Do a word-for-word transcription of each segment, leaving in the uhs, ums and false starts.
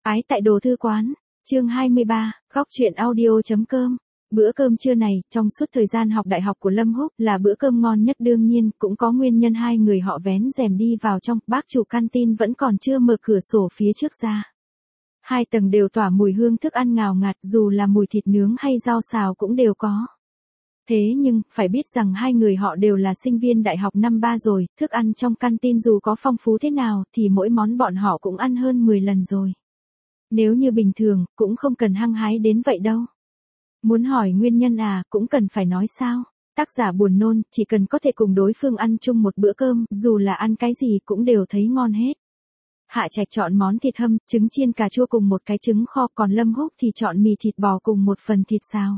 Ái tại đồ thư quán, chương hai mươi ba, góc truyện audio.com. Bữa cơm trưa này, trong suốt thời gian học đại học của Lâm Húc, là bữa cơm ngon nhất đương nhiên, cũng có nguyên nhân hai người họ vén rèm đi vào trong, bác chủ canteen vẫn còn chưa mở cửa sổ phía trước ra. Hai tầng đều tỏa mùi hương thức ăn ngào ngạt, dù là mùi thịt nướng hay rau xào cũng đều có. Thế nhưng, phải biết rằng hai người họ đều là sinh viên đại học năm ba rồi, thức ăn trong canteen dù có phong phú thế nào, thì mỗi món bọn họ cũng ăn hơn mười lần rồi. Nếu như bình thường, cũng không cần hăng hái đến vậy đâu. Muốn hỏi nguyên nhân à, cũng cần phải nói sao. Tác giả buồn nôn, chỉ cần có thể cùng đối phương ăn chung một bữa cơm, dù là ăn cái gì cũng đều thấy ngon hết. Hạ Trạch chọn món thịt hâm, trứng chiên cà chua cùng một cái trứng kho, còn Lâm Húc thì chọn mì thịt bò cùng một phần thịt xào.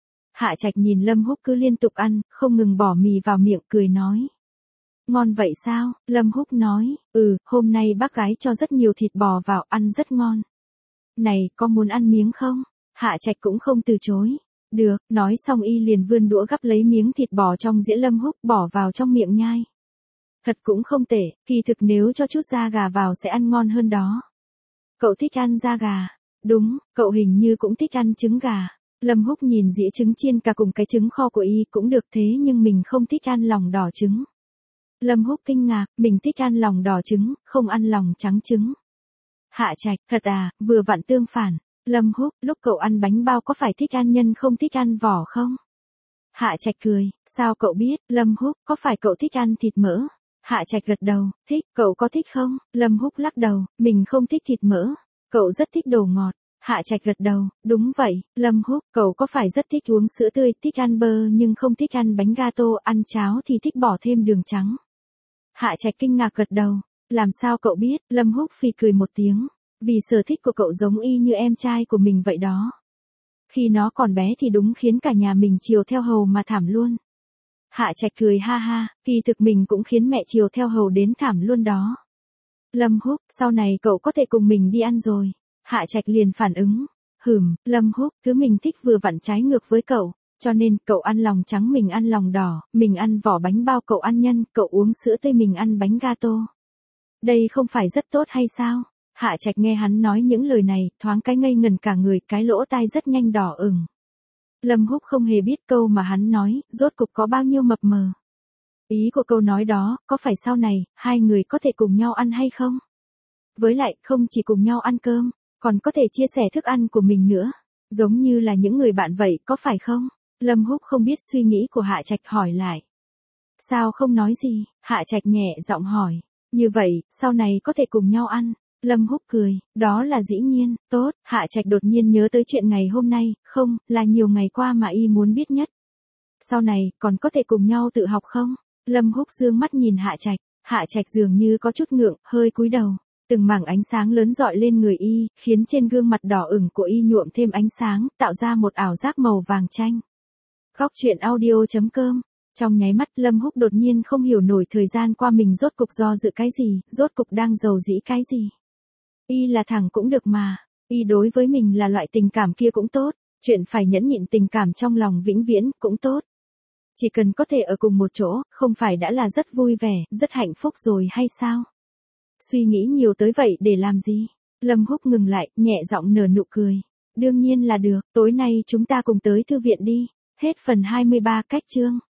Hạ Trạch nhìn Lâm Húc cứ liên tục ăn, không ngừng bỏ mì vào miệng, cười nói. Ngon vậy sao? Lâm Húc nói, ừ, hôm nay bác gái cho rất nhiều thịt bò vào, ăn rất ngon. Này, có muốn ăn miếng không? Hạ Trạch cũng không từ chối. Được, nói xong y liền vươn đũa gắp lấy miếng thịt bò trong dĩa Lâm Húc bỏ vào trong miệng nhai. Thật cũng không tệ, kỳ thực nếu cho chút da gà vào sẽ ăn ngon hơn đó. Cậu thích ăn da gà? Đúng, cậu hình như cũng thích ăn trứng gà. Lâm Húc nhìn dĩa trứng chiên cà cùng cái trứng kho của y cũng được, thế nhưng mình không thích ăn lòng đỏ trứng. Lâm Húc kinh ngạc, mình thích ăn lòng đỏ trứng, không ăn lòng trắng trứng. Hạ Trạch, thật à, vừa vặn tương phản. Lâm Húc, lúc cậu ăn bánh bao có phải thích ăn nhân không thích ăn vỏ không? Hạ Trạch cười, sao cậu biết? Lâm Húc, có phải cậu thích ăn thịt mỡ? Hạ Trạch gật đầu, thích, cậu có thích không? Lâm Húc lắc đầu, mình không thích thịt mỡ. Cậu rất thích đồ ngọt. Hạ Trạch gật đầu, đúng vậy. Lâm Húc, cậu có phải rất thích uống sữa tươi, thích ăn bơ nhưng không thích ăn bánh gato, ăn cháo thì thích bỏ thêm đường trắng? Hạ Trạch kinh ngạc gật đầu, làm sao cậu biết? Lâm Húc phì cười một tiếng, vì sở thích của cậu giống y như em trai của mình vậy đó. Khi nó còn bé thì đúng khiến cả nhà mình chiều theo hầu mà thảm luôn. Hạ Trạch cười ha ha, kỳ thực mình cũng khiến mẹ chiều theo hầu đến thảm luôn đó. Lâm Húc, sau này cậu có thể cùng mình đi ăn rồi. Hạ Trạch liền phản ứng, hừm, Lâm Húc, thứ mình thích vừa vặn trái ngược với cậu, cho nên cậu ăn lòng trắng mình ăn lòng đỏ, mình ăn vỏ bánh bao cậu ăn nhân, cậu uống sữa tươi mình ăn bánh gato. Đây không phải rất tốt hay sao? Hạ Trạch nghe hắn nói những lời này, thoáng cái ngây ngần cả người, cái lỗ tai rất nhanh đỏ ửng. Lâm Húc không hề biết câu mà hắn nói, rốt cục có bao nhiêu mập mờ. Ý của câu nói đó, có phải sau này, hai người có thể cùng nhau ăn hay không? Với lại, không chỉ cùng nhau ăn cơm, còn có thể chia sẻ thức ăn của mình nữa. Giống như là những người bạn vậy, có phải không? Lâm Húc không biết suy nghĩ của Hạ Trạch, hỏi lại. Sao không nói gì? Hạ Trạch nhẹ giọng hỏi. Như vậy, sau này có thể cùng nhau ăn. Lâm Húc cười, đó là dĩ nhiên, tốt. Hạ Trạch đột nhiên nhớ tới chuyện ngày hôm nay, không, là nhiều ngày qua mà y muốn biết nhất. Sau này, còn có thể cùng nhau tự học không? Lâm Húc dương mắt nhìn Hạ Trạch, Hạ Trạch dường như có chút ngượng, hơi cúi đầu. Từng mảng ánh sáng lớn rọi lên người y, khiến trên gương mặt đỏ ửng của y nhuộm thêm ánh sáng, tạo ra một ảo giác màu vàng chanh. Góc truyện audio.com. Trong nháy mắt, Lâm Húc đột nhiên không hiểu nổi thời gian qua mình rốt cục do dự cái gì, rốt cục đang giàu dĩ cái gì. Y là thẳng cũng được mà, y đối với mình là loại tình cảm kia cũng tốt, chuyện phải nhẫn nhịn tình cảm trong lòng vĩnh viễn cũng tốt. Chỉ cần có thể ở cùng một chỗ, không phải đã là rất vui vẻ, rất hạnh phúc rồi hay sao? Suy nghĩ nhiều tới vậy để làm gì? Lâm Húc ngừng lại, nhẹ giọng nở nụ cười. Đương nhiên là được, tối nay chúng ta cùng tới thư viện đi. Hết phần hai mươi ba, cách chương.